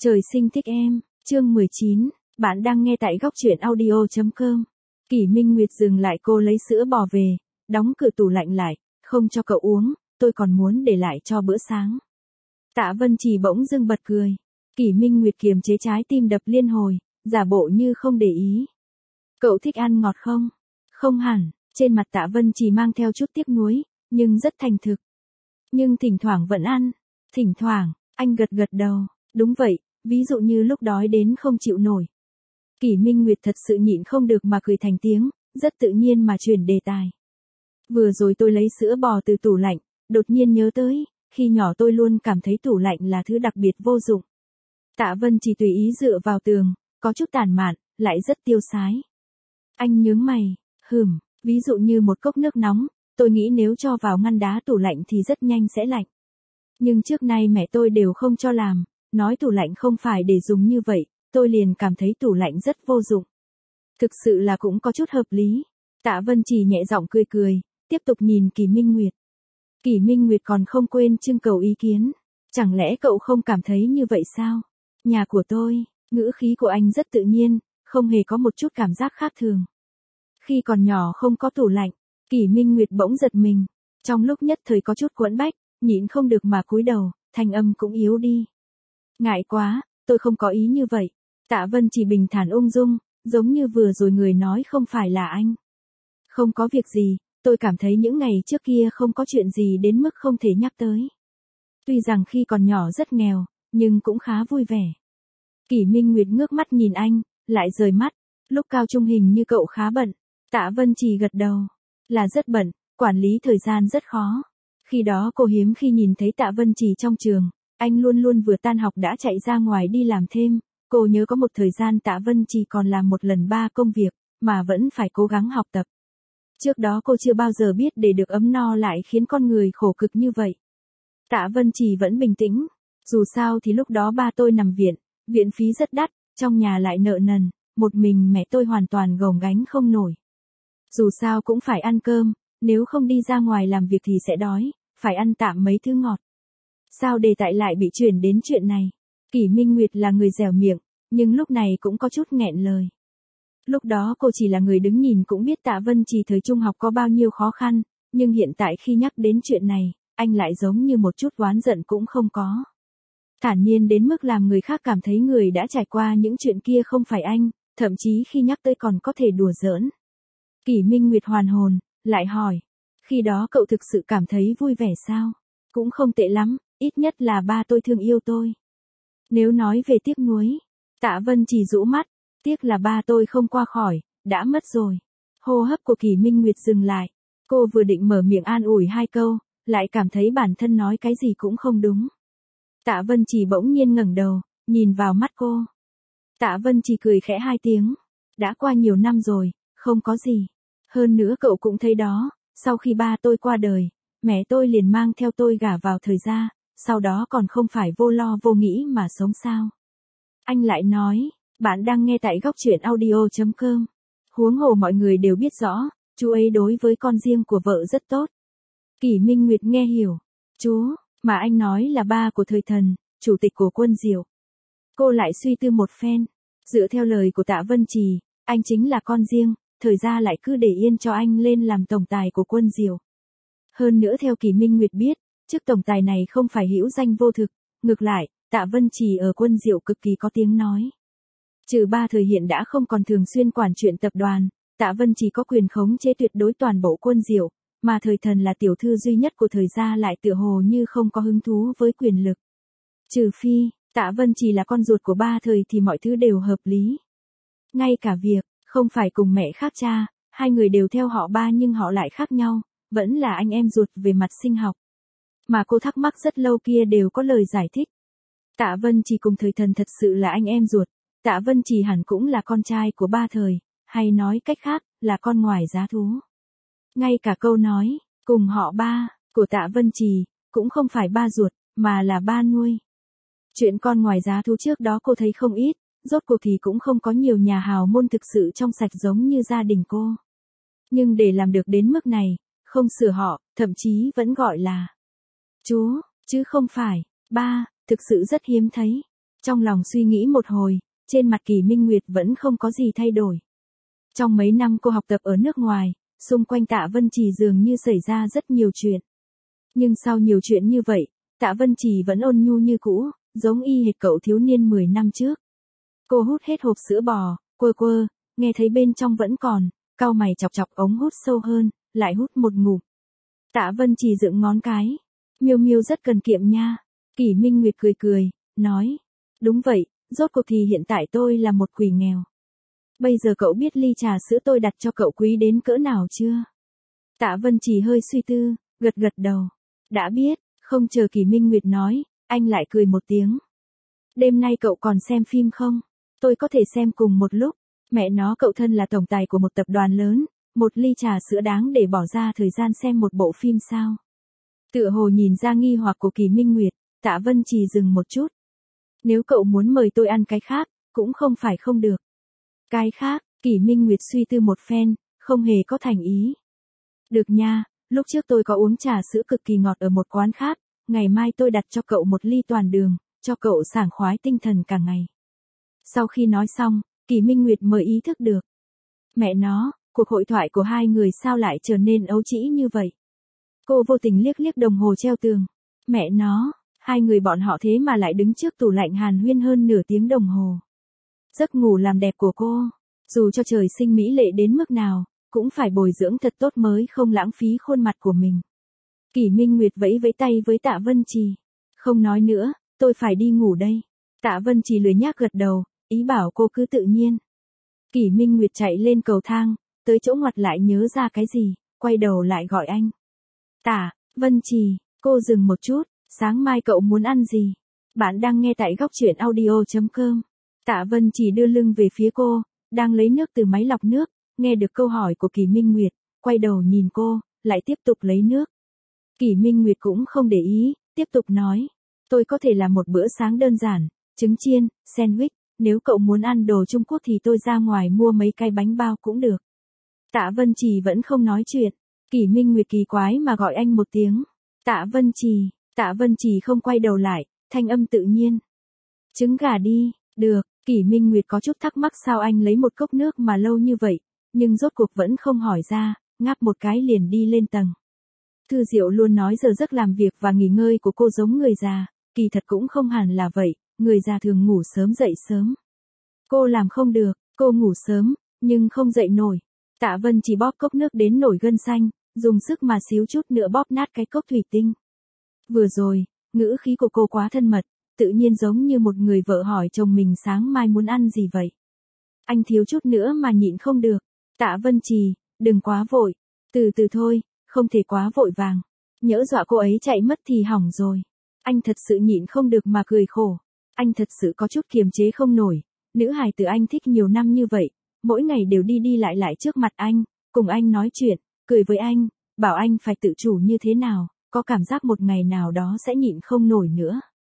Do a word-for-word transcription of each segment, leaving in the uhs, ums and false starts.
Trời sinh thích em, chương mười chín, bạn đang nghe tại góc truyện audio chấm com. Kỷ Minh Nguyệt dừng lại cô lấy sữa bò về, đóng cửa tủ lạnh lại, không cho cậu uống, tôi còn muốn để lại cho bữa sáng. Tạ Vân Trì bỗng dưng bật cười. Kỷ Minh Nguyệt kiềm chế trái tim đập liên hồi, giả bộ như không để ý. Cậu thích ăn ngọt không? Không hẳn, trên mặt Tạ Vân Trì mang theo chút tiếc nuối, nhưng rất thành thực. Nhưng thỉnh thoảng vẫn ăn. Thỉnh thoảng, anh gật gật đầu, đúng vậy, ví dụ như lúc đói đến không chịu nổi. Kỷ Minh Nguyệt thật sự nhịn không được mà cười thành tiếng, rất tự nhiên mà chuyển đề tài. Vừa rồi tôi lấy sữa bò từ tủ lạnh, đột nhiên nhớ tới, khi nhỏ tôi luôn cảm thấy tủ lạnh là thứ đặc biệt vô dụng. Tạ Vân chỉ tùy ý dựa vào tường, có chút tàn mạn, lại rất tiêu sái. Anh nhướng mày, hừm, ví dụ như một cốc nước nóng, tôi nghĩ nếu cho vào ngăn đá tủ lạnh thì rất nhanh sẽ lạnh. Nhưng trước nay mẹ tôi đều không cho làm, nói tủ lạnh không phải để dùng như vậy, tôi liền cảm thấy tủ lạnh rất vô dụng. Thực sự là cũng có chút hợp lý. Tạ Vân chỉ nhẹ giọng cười cười, tiếp tục nhìn Kỷ Minh Nguyệt. Kỷ Minh Nguyệt còn không quên trưng cầu ý kiến. Chẳng lẽ cậu không cảm thấy như vậy sao? Nhà của tôi, ngữ khí của anh rất tự nhiên, không hề có một chút cảm giác khác thường. Khi còn nhỏ không có tủ lạnh, Kỷ Minh Nguyệt bỗng giật mình. Trong lúc nhất thời có chút quẫn bách, nhịn không được mà cúi đầu, thanh âm cũng yếu đi. Ngại quá, tôi không có ý như vậy. Tạ Vân chỉ bình thản ung dung, giống như vừa rồi người nói không phải là anh. Không có việc gì, tôi cảm thấy những ngày trước kia không có chuyện gì đến mức không thể nhắc tới. Tuy rằng khi còn nhỏ rất nghèo, nhưng cũng khá vui vẻ. Kỷ Minh Nguyệt ngước mắt nhìn anh, lại rời mắt. Lúc cao trung hình như cậu khá bận. Tạ Vân chỉ gật đầu. Là rất bận, quản lý thời gian rất khó. Khi đó cô hiếm khi nhìn thấy Tạ Vân Trì trong trường, anh luôn luôn vừa tan học đã chạy ra ngoài đi làm thêm. Cô nhớ có một thời gian Tạ Vân Trì còn làm một lần ba công việc, mà vẫn phải cố gắng học tập. Trước đó cô chưa bao giờ biết để được ấm no lại khiến con người khổ cực như vậy. Tạ Vân Trì vẫn bình tĩnh. Dù sao thì lúc đó ba tôi nằm viện, viện phí rất đắt, trong nhà lại nợ nần, một mình mẹ tôi hoàn toàn gồng gánh không nổi. Dù sao cũng phải ăn cơm, nếu không đi ra ngoài làm việc thì sẽ đói, phải ăn tạm mấy thứ ngọt. Sao đề tài lại bị chuyển đến chuyện này? Kỷ Minh Nguyệt là người dẻo miệng, nhưng lúc này cũng có chút nghẹn lời. Lúc đó cô chỉ là người đứng nhìn cũng biết Tạ Vân Trì thời trung học có bao nhiêu khó khăn, nhưng hiện tại khi nhắc đến chuyện này, anh lại giống như một chút oán giận cũng không có. Thản nhiên đến mức làm người khác cảm thấy người đã trải qua những chuyện kia không phải anh, thậm chí khi nhắc tới còn có thể đùa giỡn. Kỷ Minh Nguyệt hoàn hồn, lại hỏi, khi đó cậu thực sự cảm thấy vui vẻ sao? Cũng không tệ lắm, ít nhất là ba tôi thương yêu tôi. Nếu nói về tiếc nuối, Tạ Vân chỉ rũ mắt, tiếc là ba tôi không qua khỏi, đã mất rồi. Hô hấp của Kỷ Minh Nguyệt dừng lại, cô vừa định mở miệng an ủi hai câu, lại cảm thấy bản thân nói cái gì cũng không đúng. Tạ Vân chỉ bỗng nhiên ngẩng đầu, nhìn vào mắt cô. Tạ Vân chỉ cười khẽ hai tiếng, đã qua nhiều năm rồi, không có gì. Hơn nữa cậu cũng thấy đó, sau khi ba tôi qua đời, mẹ tôi liền mang theo tôi gả vào thời gia, sau đó còn không phải vô lo vô nghĩ mà sống sao. Anh lại nói, bạn đang nghe tại góc truyện audio chấm com. Huống hồ mọi người đều biết rõ, chú ấy đối với con riêng của vợ rất tốt. Kỷ Minh Nguyệt nghe hiểu, chú, mà anh nói là ba của thời thần, chủ tịch của Quân Diệu. Cô lại suy tư một phen, dựa theo lời của Tạ Vân Trì, anh chính là con riêng, thời gia lại cứ để yên cho anh lên làm tổng tài của Quân Diệu. Hơn nữa theo Kỷ Minh Nguyệt biết, chức tổng tài này không phải hữu danh vô thực, ngược lại, Tạ Vân Trì ở Quân Diệu cực kỳ có tiếng nói. Trừ ba thời hiện đã không còn thường xuyên quản chuyện tập đoàn, Tạ Vân Trì có quyền khống chế tuyệt đối toàn bộ Quân Diệu, mà thời thần là tiểu thư duy nhất của thời gia lại tựa hồ như không có hứng thú với quyền lực. Trừ phi, Tạ Vân Trì là con ruột của ba thời thì mọi thứ đều hợp lý. Ngay cả việc, không phải cùng mẹ khác cha, hai người đều theo họ ba nhưng họ lại khác nhau, vẫn là anh em ruột về mặt sinh học. Mà cô thắc mắc rất lâu kia đều có lời giải thích. Tạ Vân Trì cùng thời thần thật sự là anh em ruột, Tạ Vân Trì hẳn cũng là con trai của ba thời, hay nói cách khác, là con ngoài giá thú. Ngay cả câu nói, cùng họ ba, của Tạ Vân Trì, cũng không phải ba ruột, mà là ba nuôi. Chuyện con ngoài giá thú trước đó cô thấy không ít, rốt cuộc thì cũng không có nhiều nhà hào môn thực sự trong sạch giống như gia đình cô. Nhưng để làm được đến mức này, không sửa họ, thậm chí vẫn gọi là chú, chứ không phải ba, thực sự rất hiếm thấy. Trong lòng suy nghĩ một hồi, trên mặt Kỷ Minh Nguyệt vẫn không có gì thay đổi. Trong mấy năm cô học tập ở nước ngoài, xung quanh Tạ Vân Trì dường như xảy ra rất nhiều chuyện. Nhưng sau nhiều chuyện như vậy, Tạ Vân Trì vẫn ôn nhu như cũ, giống y hệt cậu thiếu niên mười năm trước. Cô hút hết hộp sữa bò, quơ quơ, nghe thấy bên trong vẫn còn, cau mày chọc chọc ống hút sâu hơn, lại hút một ngụm. Tạ Vân Trì dựng ngón cái. Miêu Miêu rất cần kiệm nha. Kỷ Minh Nguyệt cười cười, nói. Đúng vậy, rốt cuộc thì hiện tại tôi là một quỷ nghèo. Bây giờ cậu biết ly trà sữa tôi đặt cho cậu quý đến cỡ nào chưa? Tạ Vân Trì hơi suy tư, gật gật đầu. Đã biết, không chờ Kỷ Minh Nguyệt nói, anh lại cười một tiếng. Đêm nay cậu còn xem phim không? Tôi có thể xem cùng một lúc. Mẹ nó, cậu thân là tổng tài của một tập đoàn lớn, một ly trà sữa đáng để bỏ ra thời gian xem một bộ phim sao? Tựa hồ nhìn ra nghi hoặc của Kỷ Minh Nguyệt, Tạ Vân Trì dừng một chút. Nếu cậu muốn mời tôi ăn cái khác, cũng không phải không được. Cái khác, Kỷ Minh Nguyệt suy tư một phen, không hề có thành ý. Được nha, lúc trước tôi có uống trà sữa cực kỳ ngọt ở một quán khác, ngày mai tôi đặt cho cậu một ly toàn đường, cho cậu sảng khoái tinh thần cả ngày. Sau khi nói xong, Kỷ Minh Nguyệt mới ý thức được. Mẹ nó, cuộc hội thoại của hai người sao lại trở nên ấu trĩ như vậy? Cô vô tình liếc liếc đồng hồ treo tường. Mẹ nó, hai người bọn họ thế mà lại đứng trước tủ lạnh hàn huyên hơn nửa tiếng đồng hồ. Giấc ngủ làm đẹp của cô, dù cho trời sinh mỹ lệ đến mức nào, cũng phải bồi dưỡng thật tốt mới không lãng phí khuôn mặt của mình. Kỷ Minh Nguyệt vẫy vẫy tay với Tạ Vân Trì. Không nói nữa, tôi phải đi ngủ đây. Tạ Vân Trì lười nhác gật đầu, ý bảo cô cứ tự nhiên. Kỷ Minh Nguyệt chạy lên cầu thang, tới chỗ ngoặt lại nhớ ra cái gì, quay đầu lại gọi anh. Tạ Vân Trì, cô dừng một chút, sáng mai cậu muốn ăn gì? Bạn đang nghe tại góc truyện audio chấm com. Tạ Vân Trì đưa lưng về phía cô, đang lấy nước từ máy lọc nước, nghe được câu hỏi của Kỷ Minh Nguyệt, quay đầu nhìn cô, lại tiếp tục lấy nước. Kỷ Minh Nguyệt cũng không để ý, tiếp tục nói. Tôi có thể làm một bữa sáng đơn giản, trứng chiên, sandwich, nếu cậu muốn ăn đồ Trung Quốc thì tôi ra ngoài mua mấy cái bánh bao cũng được. Tạ Vân Trì vẫn không nói chuyện, Kỷ Minh Nguyệt kỳ quái mà gọi anh một tiếng. Tạ Vân Trì, Tạ Vân Trì không quay đầu lại, thanh âm tự nhiên. Trứng gà đi, được, Kỷ Minh Nguyệt có chút thắc mắc sao anh lấy một cốc nước mà lâu như vậy, nhưng rốt cuộc vẫn không hỏi ra, ngáp một cái liền đi lên tầng. Thư Diệu luôn nói giờ giấc làm việc và nghỉ ngơi của cô giống người già, kỳ thật cũng không hẳn là vậy, người già thường ngủ sớm dậy sớm. Cô làm không được, cô ngủ sớm, nhưng không dậy nổi. Tạ Vân chỉ bóp cốc nước đến nổi gân xanh, dùng sức mà xíu chút nữa bóp nát cái cốc thủy tinh. Vừa rồi, ngữ khí của cô quá thân mật, tự nhiên giống như một người vợ hỏi chồng mình sáng mai muốn ăn gì vậy. Anh thiếu chút nữa mà nhịn không được. Tạ Vân Trì, đừng quá vội, từ từ thôi, không thể quá vội vàng. Nhỡ dọa cô ấy chạy mất thì hỏng rồi. Anh thật sự nhịn không được mà cười khổ. Anh thật sự có chút kiềm chế không nổi. Nữ hài tử anh thích nhiều năm như vậy, mỗi ngày đều đi đi lại lại trước mặt anh, cùng anh nói chuyện, cười với anh, bảo anh phải tự chủ như thế nào, có cảm giác một ngày nào đó sẽ nhịn không nổi nữa.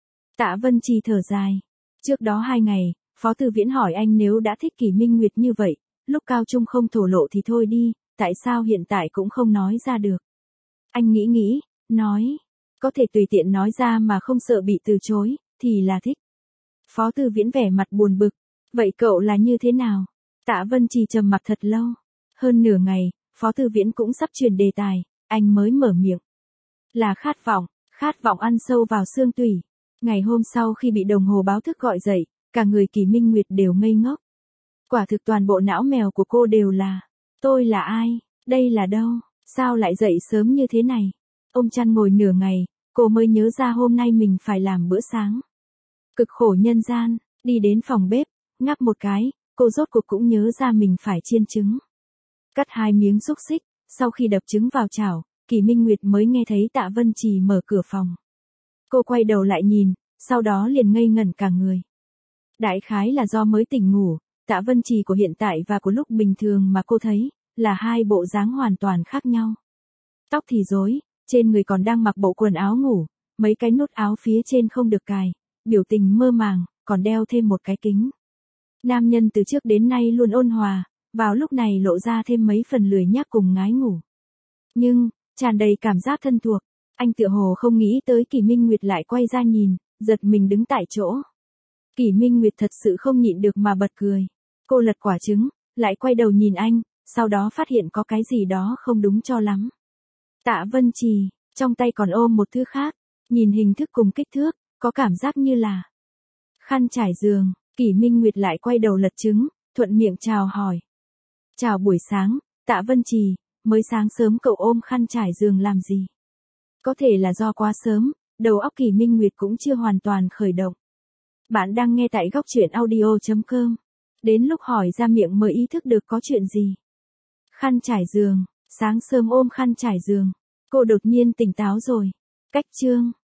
Tạ Vân Trì thở dài. Trước đó hai ngày, Phó Tư Viễn hỏi anh nếu đã thích Kỷ Minh Nguyệt như vậy, lúc cao trung không thổ lộ thì thôi đi, tại sao hiện tại cũng không nói ra được. Anh nghĩ nghĩ, nói, có thể tùy tiện nói ra mà không sợ bị từ chối, thì là thích. Phó Tư Viễn vẻ mặt buồn bực, vậy cậu là như thế nào? Tạ Vân Trì trầm mặc thật lâu. Hơn nửa ngày, Phó Tư Viễn cũng sắp chuyển đề tài, anh mới mở miệng. Là khát vọng, khát vọng ăn sâu vào xương tủy. Ngày hôm sau khi bị đồng hồ báo thức gọi dậy, cả người Kỷ Minh Nguyệt đều ngây ngốc. Quả thực toàn bộ não mèo của cô đều là, tôi là ai, đây là đâu, sao lại dậy sớm như thế này. Ôm chăn ngồi nửa ngày, cô mới nhớ ra hôm nay mình phải làm bữa sáng. Cực khổ nhân gian, đi đến phòng bếp, ngáp một cái, cô rốt cuộc cũng nhớ ra mình phải chiên trứng. Cắt hai miếng xúc xích, sau khi đập trứng vào chảo, Kỷ Minh Nguyệt mới nghe thấy Tạ Vân Trì mở cửa phòng. Cô quay đầu lại nhìn, sau đó liền ngây ngẩn cả người. Đại khái là do mới tỉnh ngủ, Tạ Vân Trì của hiện tại và của lúc bình thường mà cô thấy, là hai bộ dáng hoàn toàn khác nhau. Tóc thì rối, trên người còn đang mặc bộ quần áo ngủ, mấy cái nút áo phía trên không được cài, biểu tình mơ màng, còn đeo thêm một cái kính. Nam nhân từ trước đến nay luôn ôn hòa, vào lúc này lộ ra thêm mấy phần lười nhác cùng ngái ngủ. Nhưng, tràn đầy cảm giác thân thuộc, anh tựa hồ không nghĩ tới Kỷ Minh Nguyệt lại quay ra nhìn, giật mình đứng tại chỗ. Kỷ Minh Nguyệt thật sự không nhịn được mà bật cười. Cô lật quả trứng, lại quay đầu nhìn anh, sau đó phát hiện có cái gì đó không đúng cho lắm. Tạ Vân Trì, trong tay còn ôm một thứ khác, nhìn hình thức cùng kích thước, có cảm giác như là khăn trải giường. Kỷ Minh Nguyệt lại quay đầu lật trứng, thuận miệng chào hỏi. Chào buổi sáng, Tạ Vân Trì, mới sáng sớm cậu ôm khăn trải giường làm gì? Có thể là do quá sớm, đầu óc Kỷ Minh Nguyệt cũng chưa hoàn toàn khởi động. Bạn đang nghe tại góc truyện audio.com. Đến lúc hỏi ra miệng mới ý thức được có chuyện gì. Khăn trải giường, sáng sớm ôm khăn trải giường. Cô đột nhiên tỉnh táo rồi. Cách chương.